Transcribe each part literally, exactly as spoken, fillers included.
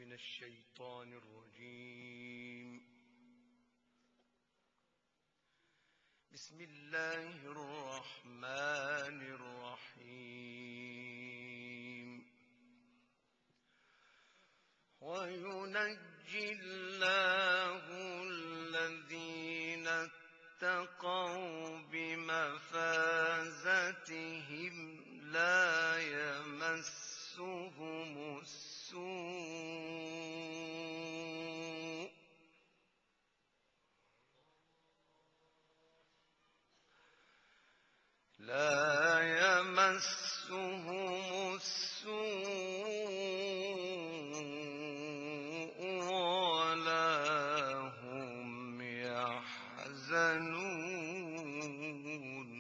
من الشيطان الرجيم. بسم الله الرحمن الرحيم. وينجي الله الذين اتقوا بمفازتهم لا يمسهم السوء لا يمسهم السوء ولا هم يحزنون.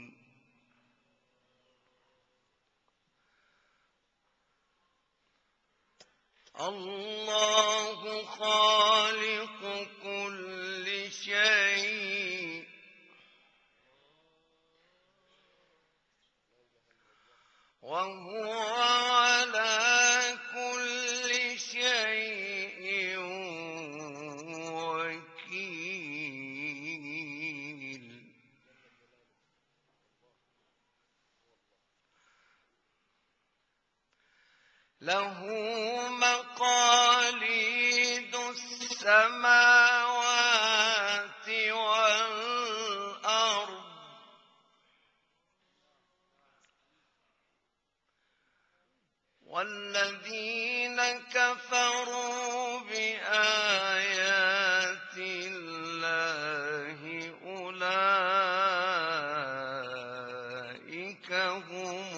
الله خالق كل شيء وهو على كل شيء وكيل. له مقاليد السماوات والأرض والذين كفروا بآيات الله أولئك هم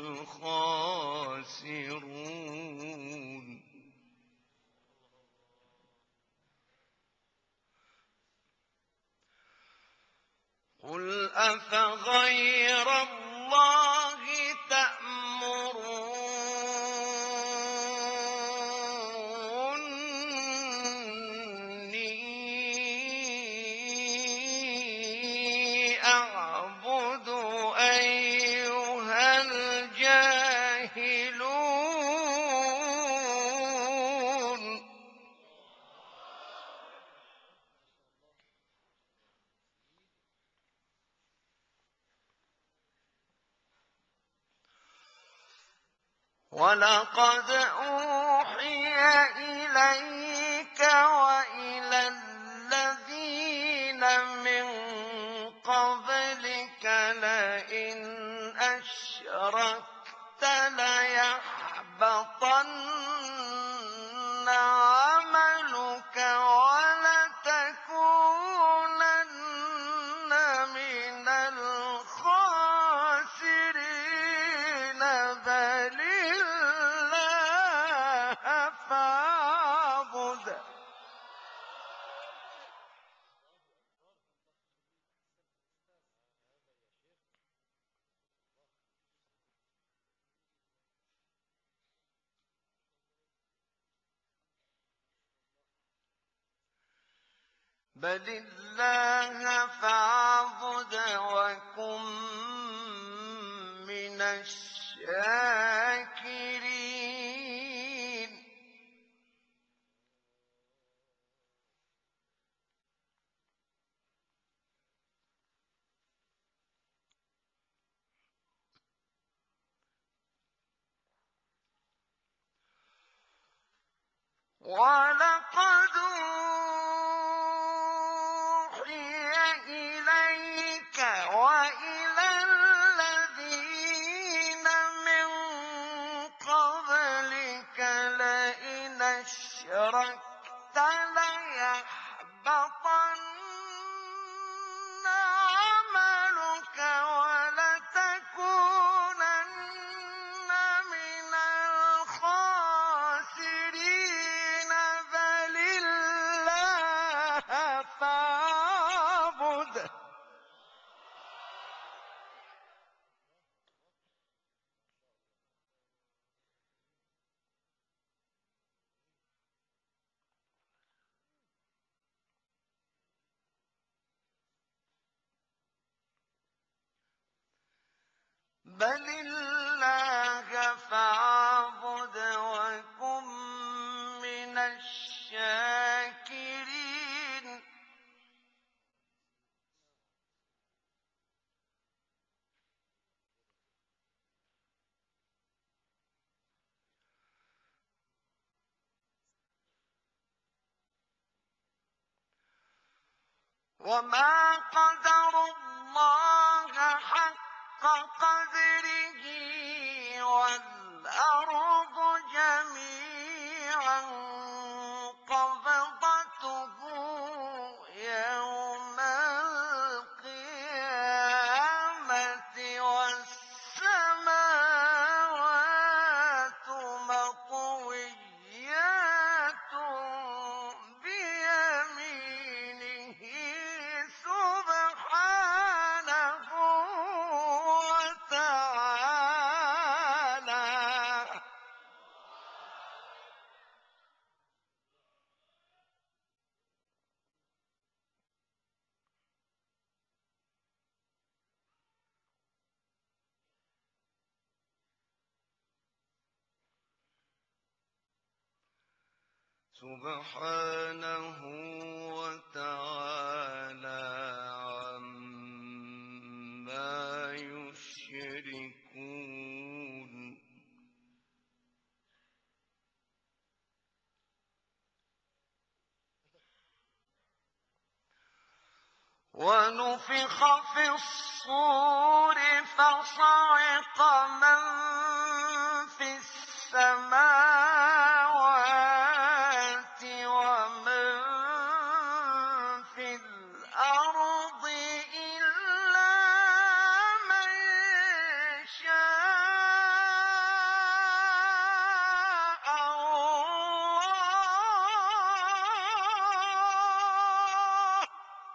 الخاسرون. قل أفغير الله تأمروني أعبد أيها الجاهلون. ولقد أوحي إليك وإلى الذين من قبلك لئن أشركت ليحبطن عملك ولتكونن من الخاسرين. بل الله فاعبد بل الله فاعبد وكن من الشاكرين. ولقد أوحي إليك وإلى الذين من قبلك لئن أشركت ليحبطن عملك ولتكونن من الخاسرين. بل الله فاعبد بل الله فاعبد وكن من الشاكرين. وما قدروا الله حق قدره والأرض جميعا قبضته يوم القيامة والسماوات مطويات بيمينه سبحانه وتعالى. سبحانه وتعالى عما يشركون. ونفخ في الصور فصعق من في السماوات ومن في الأرض إلا من شاء الله.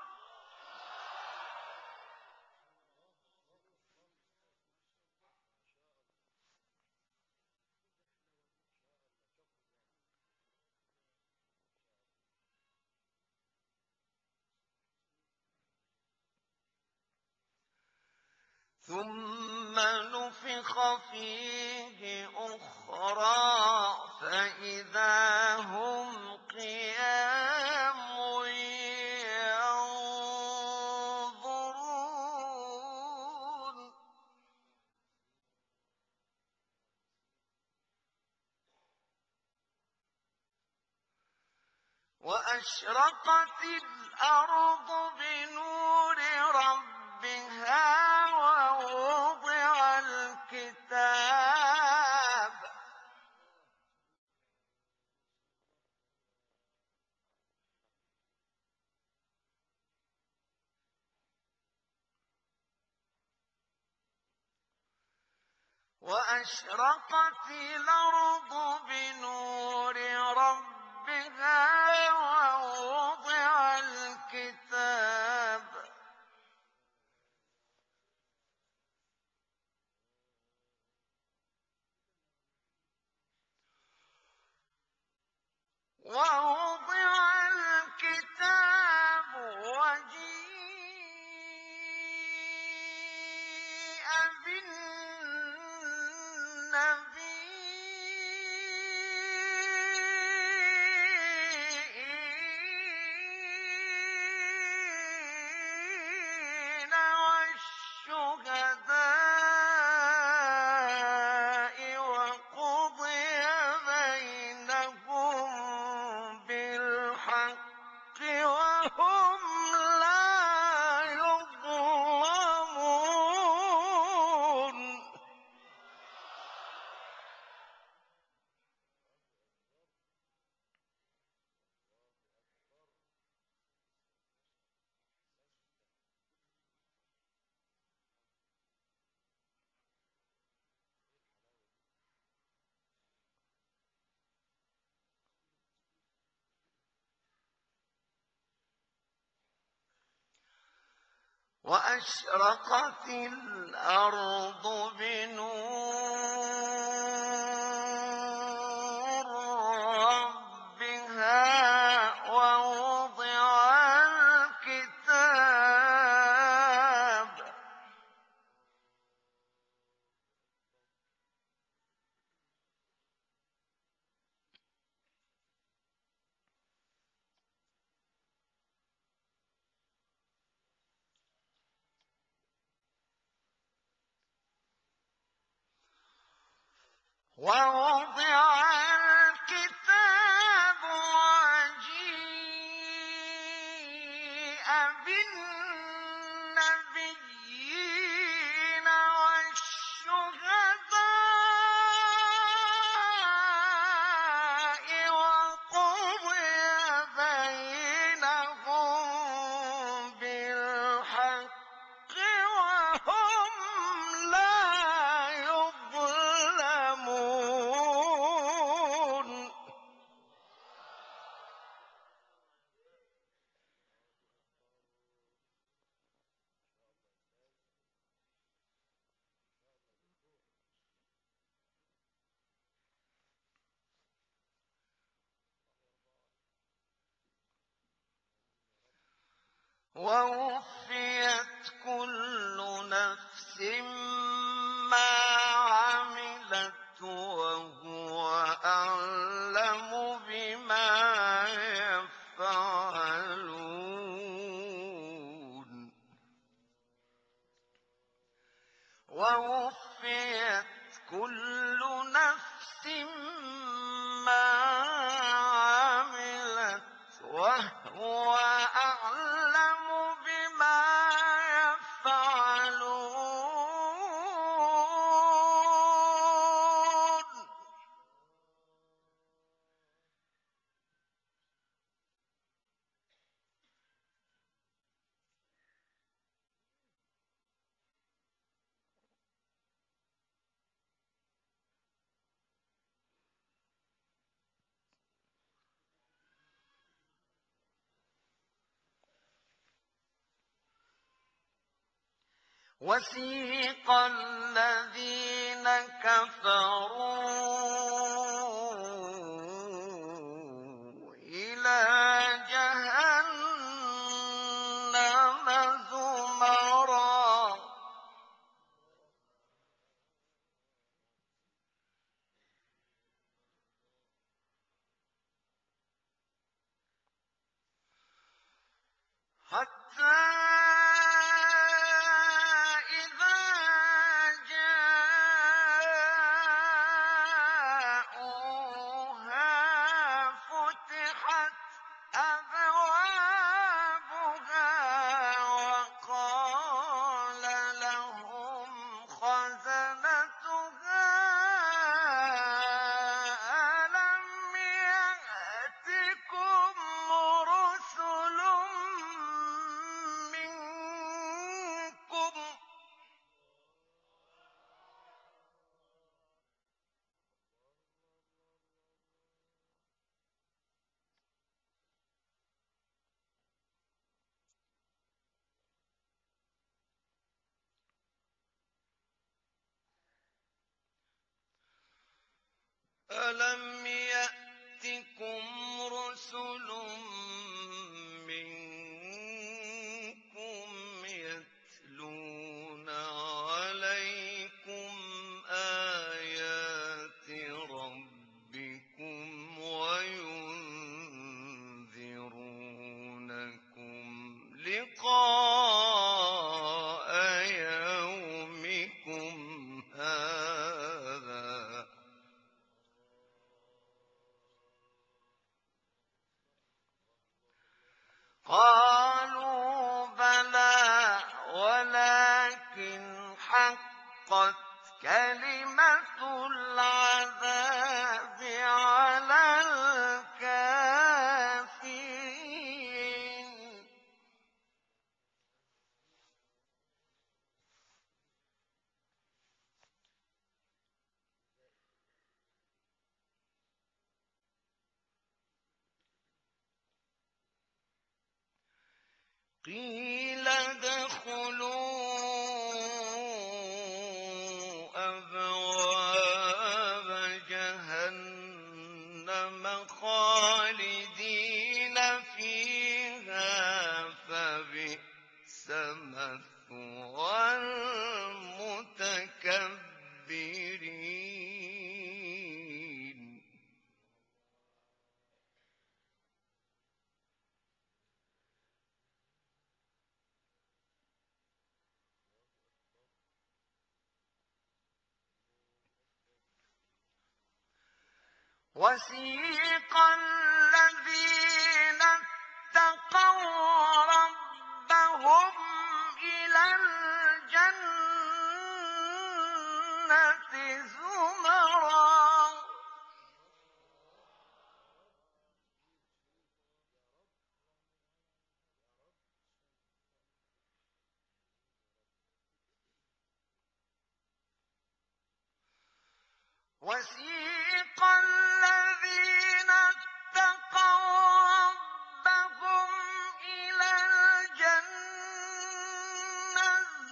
ثم نفخ فيه أخرى فإذا هم قيام ينظرون. وأشرقت الأرض بنور ربها ووضع الكتاب وأشرقت الأرض بنور ربها ووضع الكتاب ووضع الكتاب وجيء بالنبيين والشهداء وقضي بينهم بالحق وهم لا يظلمون. وأشرقت الأرض بنور ربها ووضع الكتاب ووضع الكتاب وجيء بالنبيين ووفيت كل نفس ما عملت وهو أعلم بما يفعلون ووفيت كل نفس ما عملت وهو أعلم بما يفعلون وسيق الذين كفروا إلى جهنم زمرا حتى إذا جاءوها فتحت أبوابها وقال لهم خزنتها ألم يأتكم رسل منكم ألم يأتكم رسل منكم يتلون عليكم آيات ربكم وينذرونكم لقاء يومكم هذا قالوا بلى ولكن حقت كلمة العذاب على الكافرين قيل ادخلوا أبواب جهنم خالدين فيها فبئس مثوى المتكبرين وسيق الذين اتقوا ربهم إلى الجنة زمرا وسيق الذين اتقوا ربهم إلى الجنة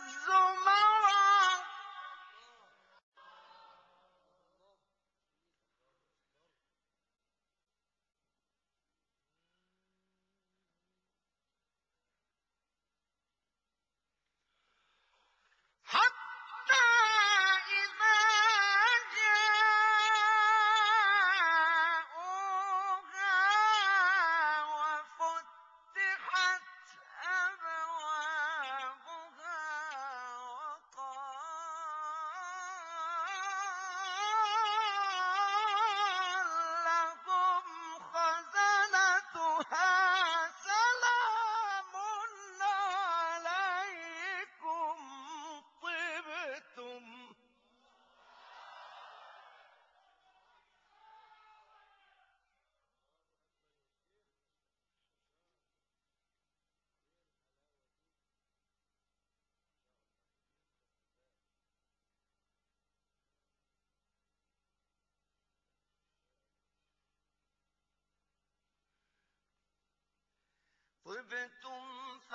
طبتم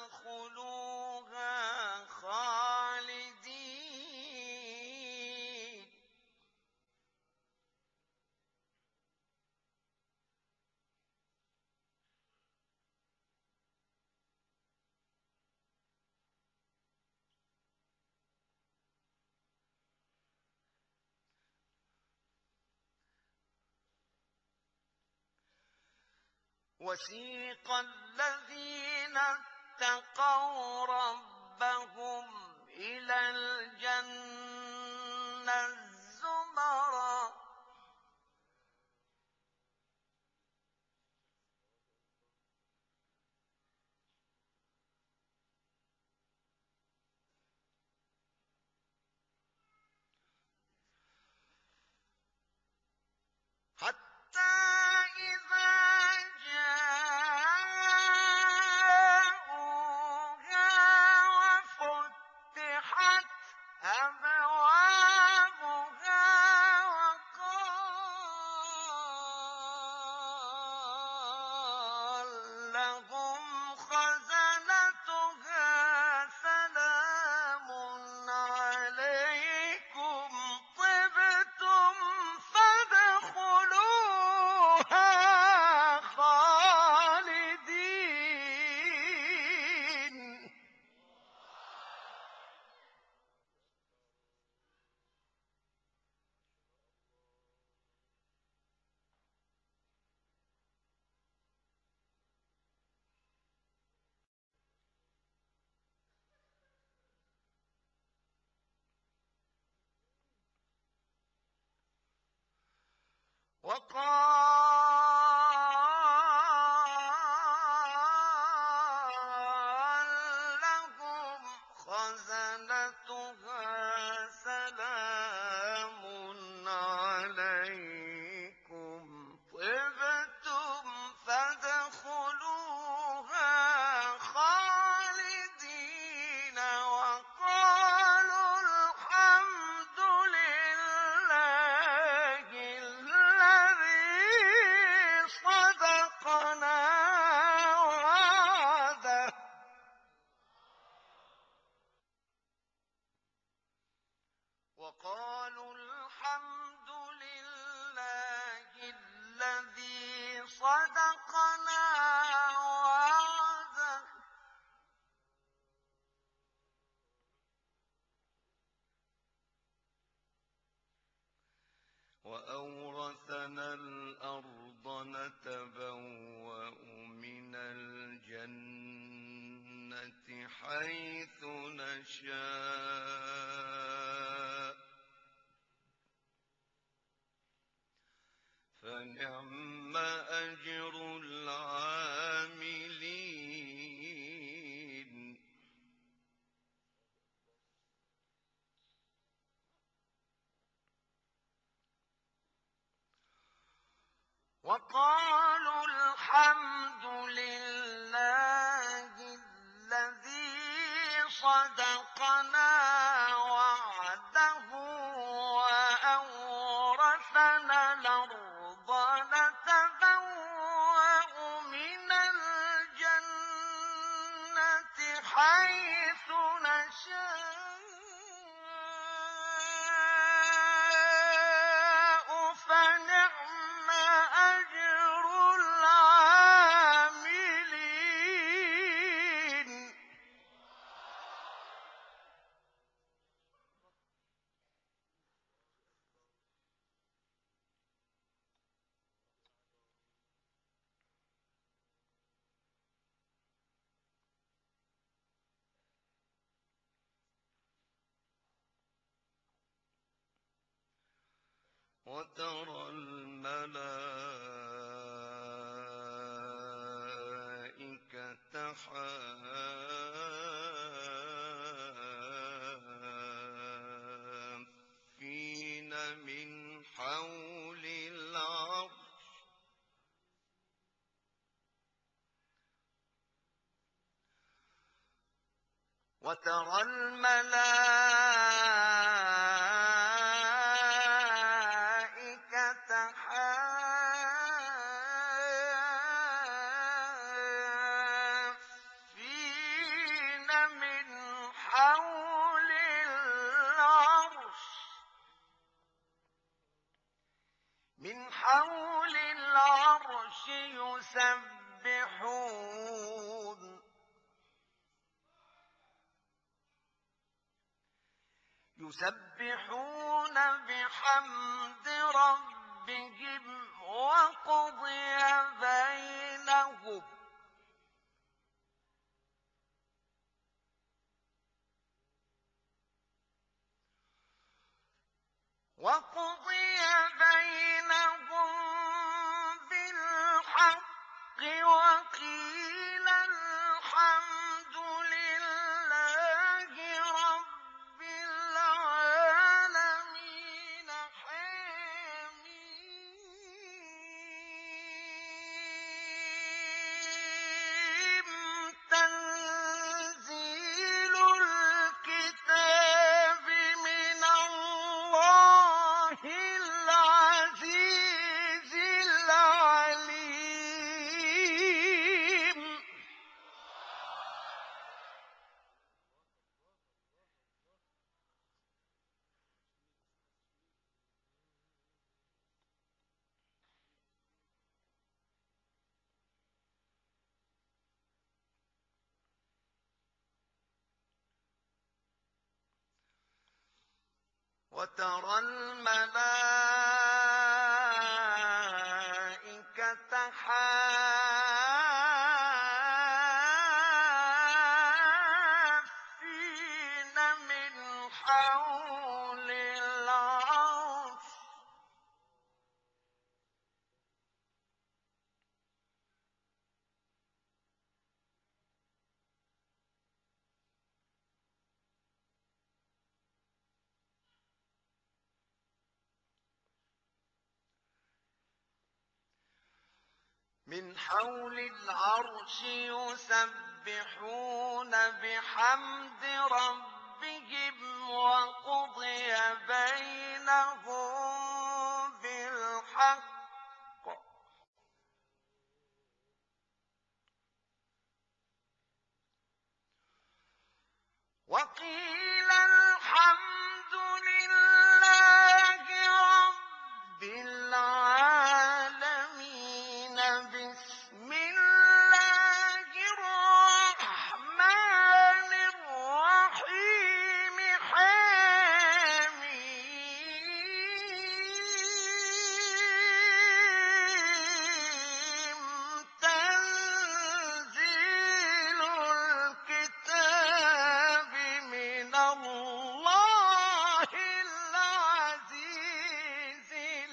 فادخلوها خالدين. وسيق الذين اتقوا ربهم إلى الجنة زمرا حتى إذا جاءوها وفتحت أبوابها وقال لهم خزنتها سلام عليكم طبتم فادخلوها خالدين. وقال لهم خزنتها سلام عليكم طبتم فادخلوها خالدين وقالوا الحمد لله الذي صدقنا وعده وقالوا الحمد لله الذي صدقنا وعده وأورثنا الأرض نتبوأ من الجنة حيث نشاء فنعم أجر العاملين. وقالوا الحمد لله الذي صدقنا وعده وأورثنا الأرض نتبوأ من الجنة حيث نشاء فنعم أجر العاملين. وترى الملائكة حافين من حول العرش وترى الملائكة حافين من حول العرش يسبحون يسبحون بحمد ربهم وقضي بينهم وقضي بينهم بالحق وقيل الحمد لله رب العالمين حميم تنزيل الكتاب من الله العزيز العليم وترى الملائكة حافين من حول العرش من حول العرش يسبحون بحمد ربهم وقضي بينهم بالحق وقيل الحمد لله رب العالمين بسم الله الرحمن الرحيم حميم تنزيل الكتاب من الله العزيز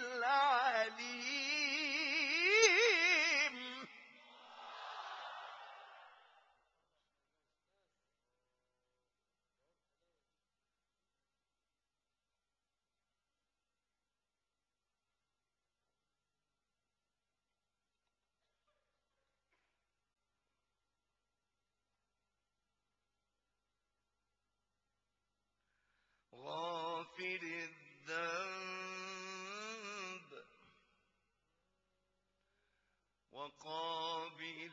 العليم غافر الذنب وقابل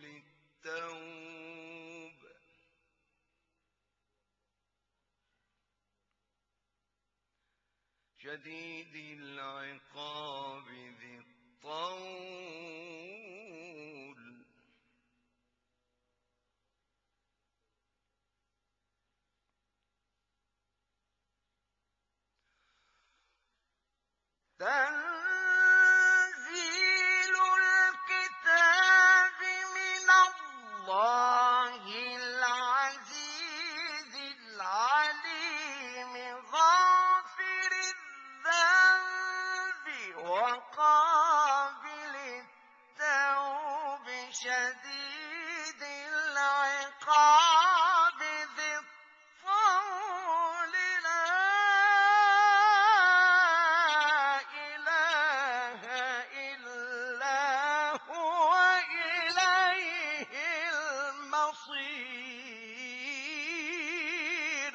التوب شديد العقاب ذي الطول تنزيل الكتاب من الله العزيز العليم غافر الذنب وقابل التوب شديد العقاب ذي الطول لا إله إلا هو إليه المصير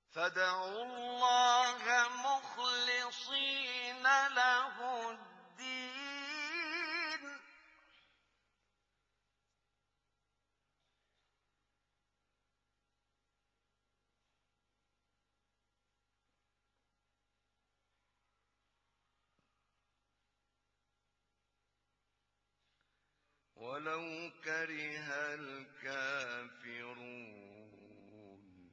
فادعوا الله مخلصين له الدين ولو كره الكافرون.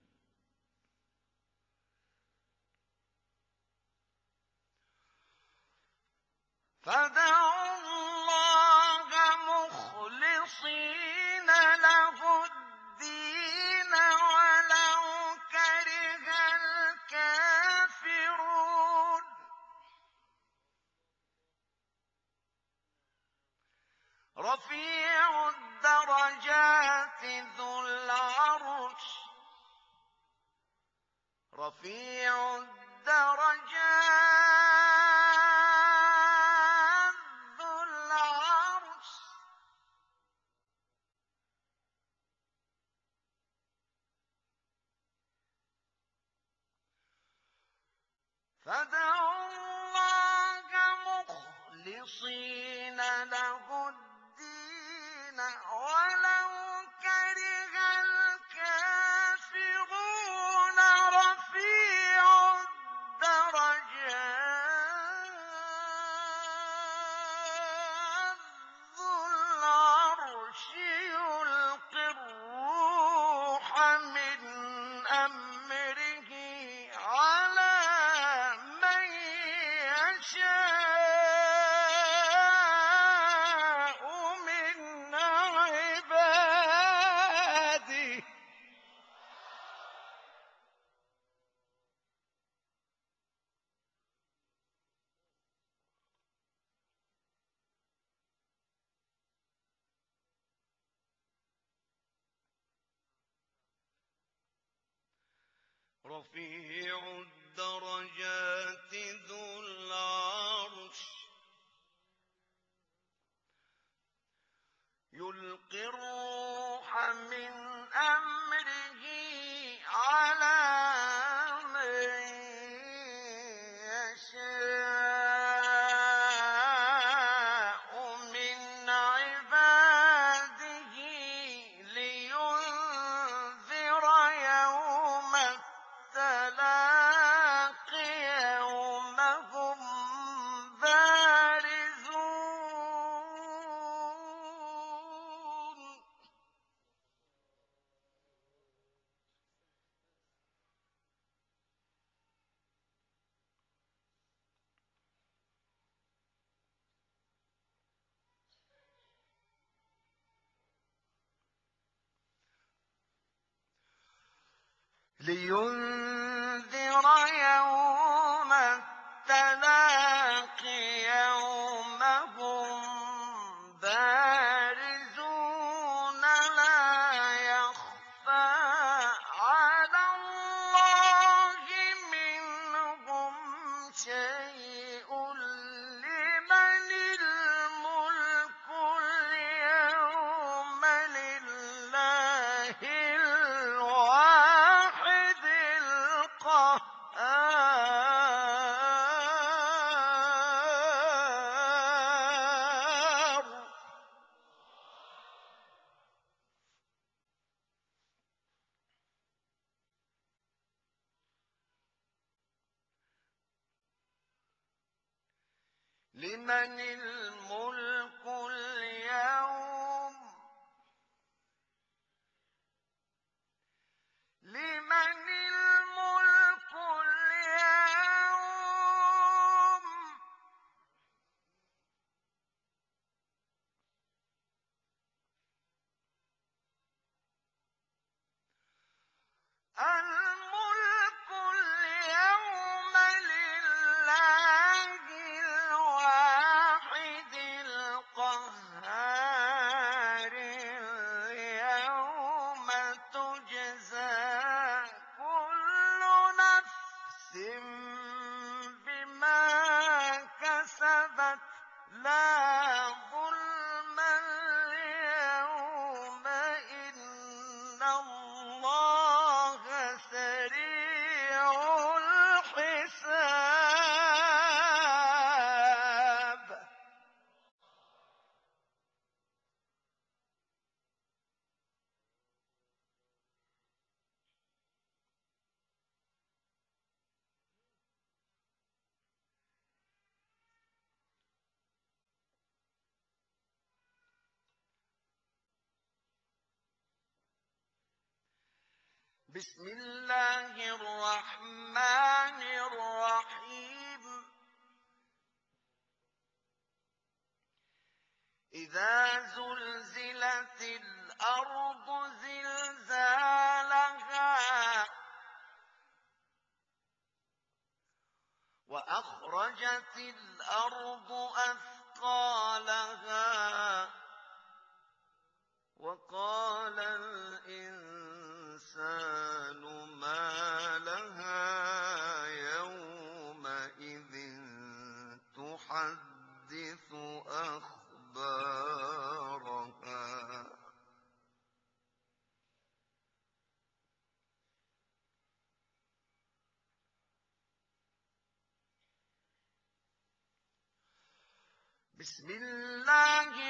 فادعوا الله مخلصين له الدين ولو كره الكافرون. رفيع الدرجات ذو العرش رفيع الدرجات ذو العرش فادعوا الله مخلصين له الدين ولو كره الكافرون. رفيع الدرجات ذو العرش يلقي الروح من أمره على من يشاء من عباده. رفيع الدرجات ذو العرش يلقي الروح من أمره على من يشاء من عباده لينذر يوم التلاق يوم هم بارزون. لينذر يوم التلاق يوم هم بارزون لا يخفى على الله منهم شيء. لمن الملك اليوم لله الواحد القهار. لمن الملك اليوم لمن الملك اليوم الملك اليوم لله الواحد بسم الله الرحمن الرحيم إذا زلزلت الأرض زلزالها وأخرجت الأرض أثقالها وقال الإنسان ما لها يومئذ تحدث أخبارها بسم الله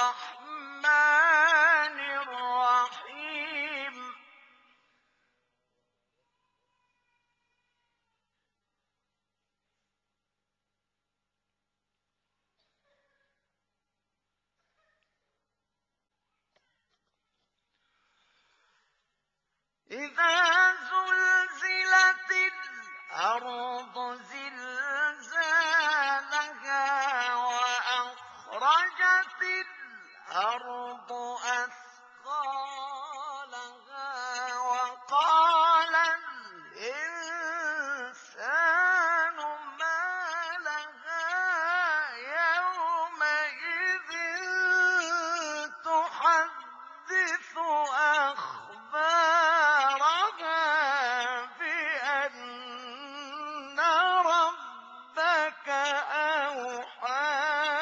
الرحمن الرحيم إذا زلزلت الأرض زلزالها وأخرجت الأرض أثقالها وقال الإنسان ما لها يومئذ تحدث أخبارها بأن ربك أوحى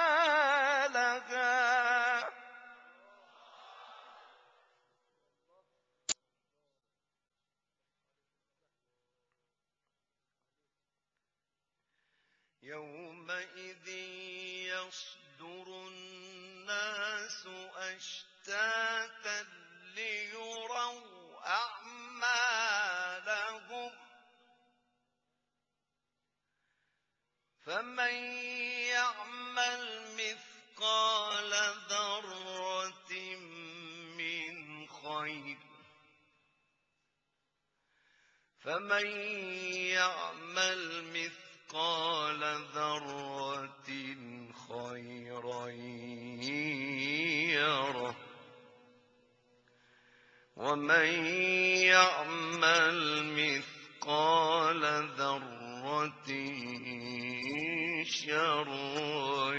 لها يومئذ يصدر الناس أشتاتا ليروا أعمالهم فمن يعمل مثقال ذرة من خير فمن يعمل مثقال ذرة خيرا يره ومن يعمل مثقال ذرة شرا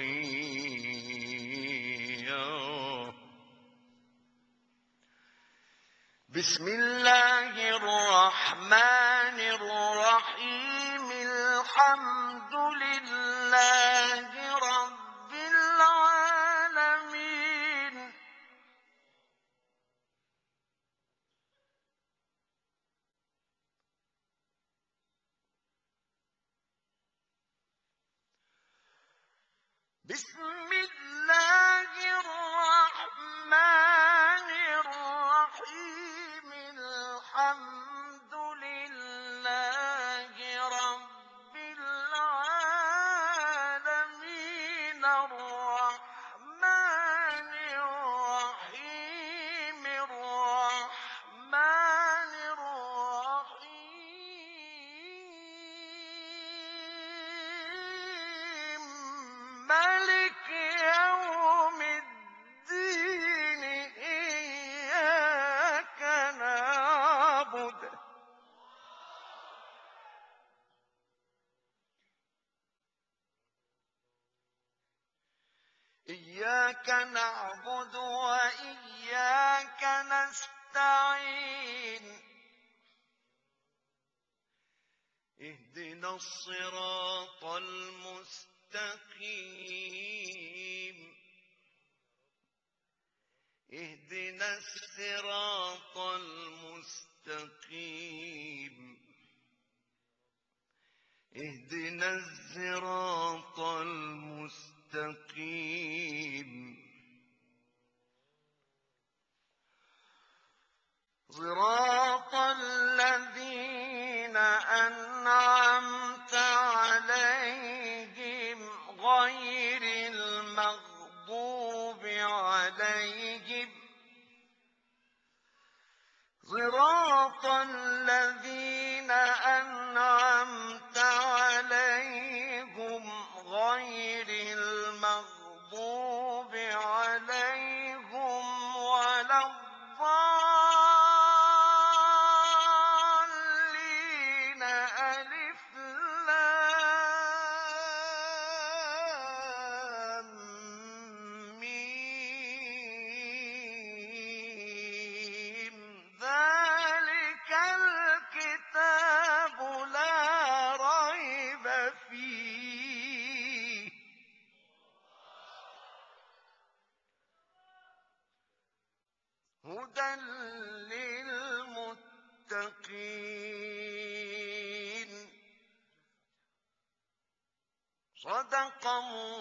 يره بسم الله الرحمن الرحيم الحمد لله رب العالمين بسم الله الرحمن الرحيم الحمد لله رب العالمين الرحمن الرحيم الرحمن الرحيم مالك يوم الدين إياك نعبد إياك نعبد وإياك نستعين اهدنا الصراط المستقيم اهدنا الصراط المستقيم اهدنا الصراط المستقيم صراط الذين أنعمت عليهم غير المغضوب عليهم صراط صدق الله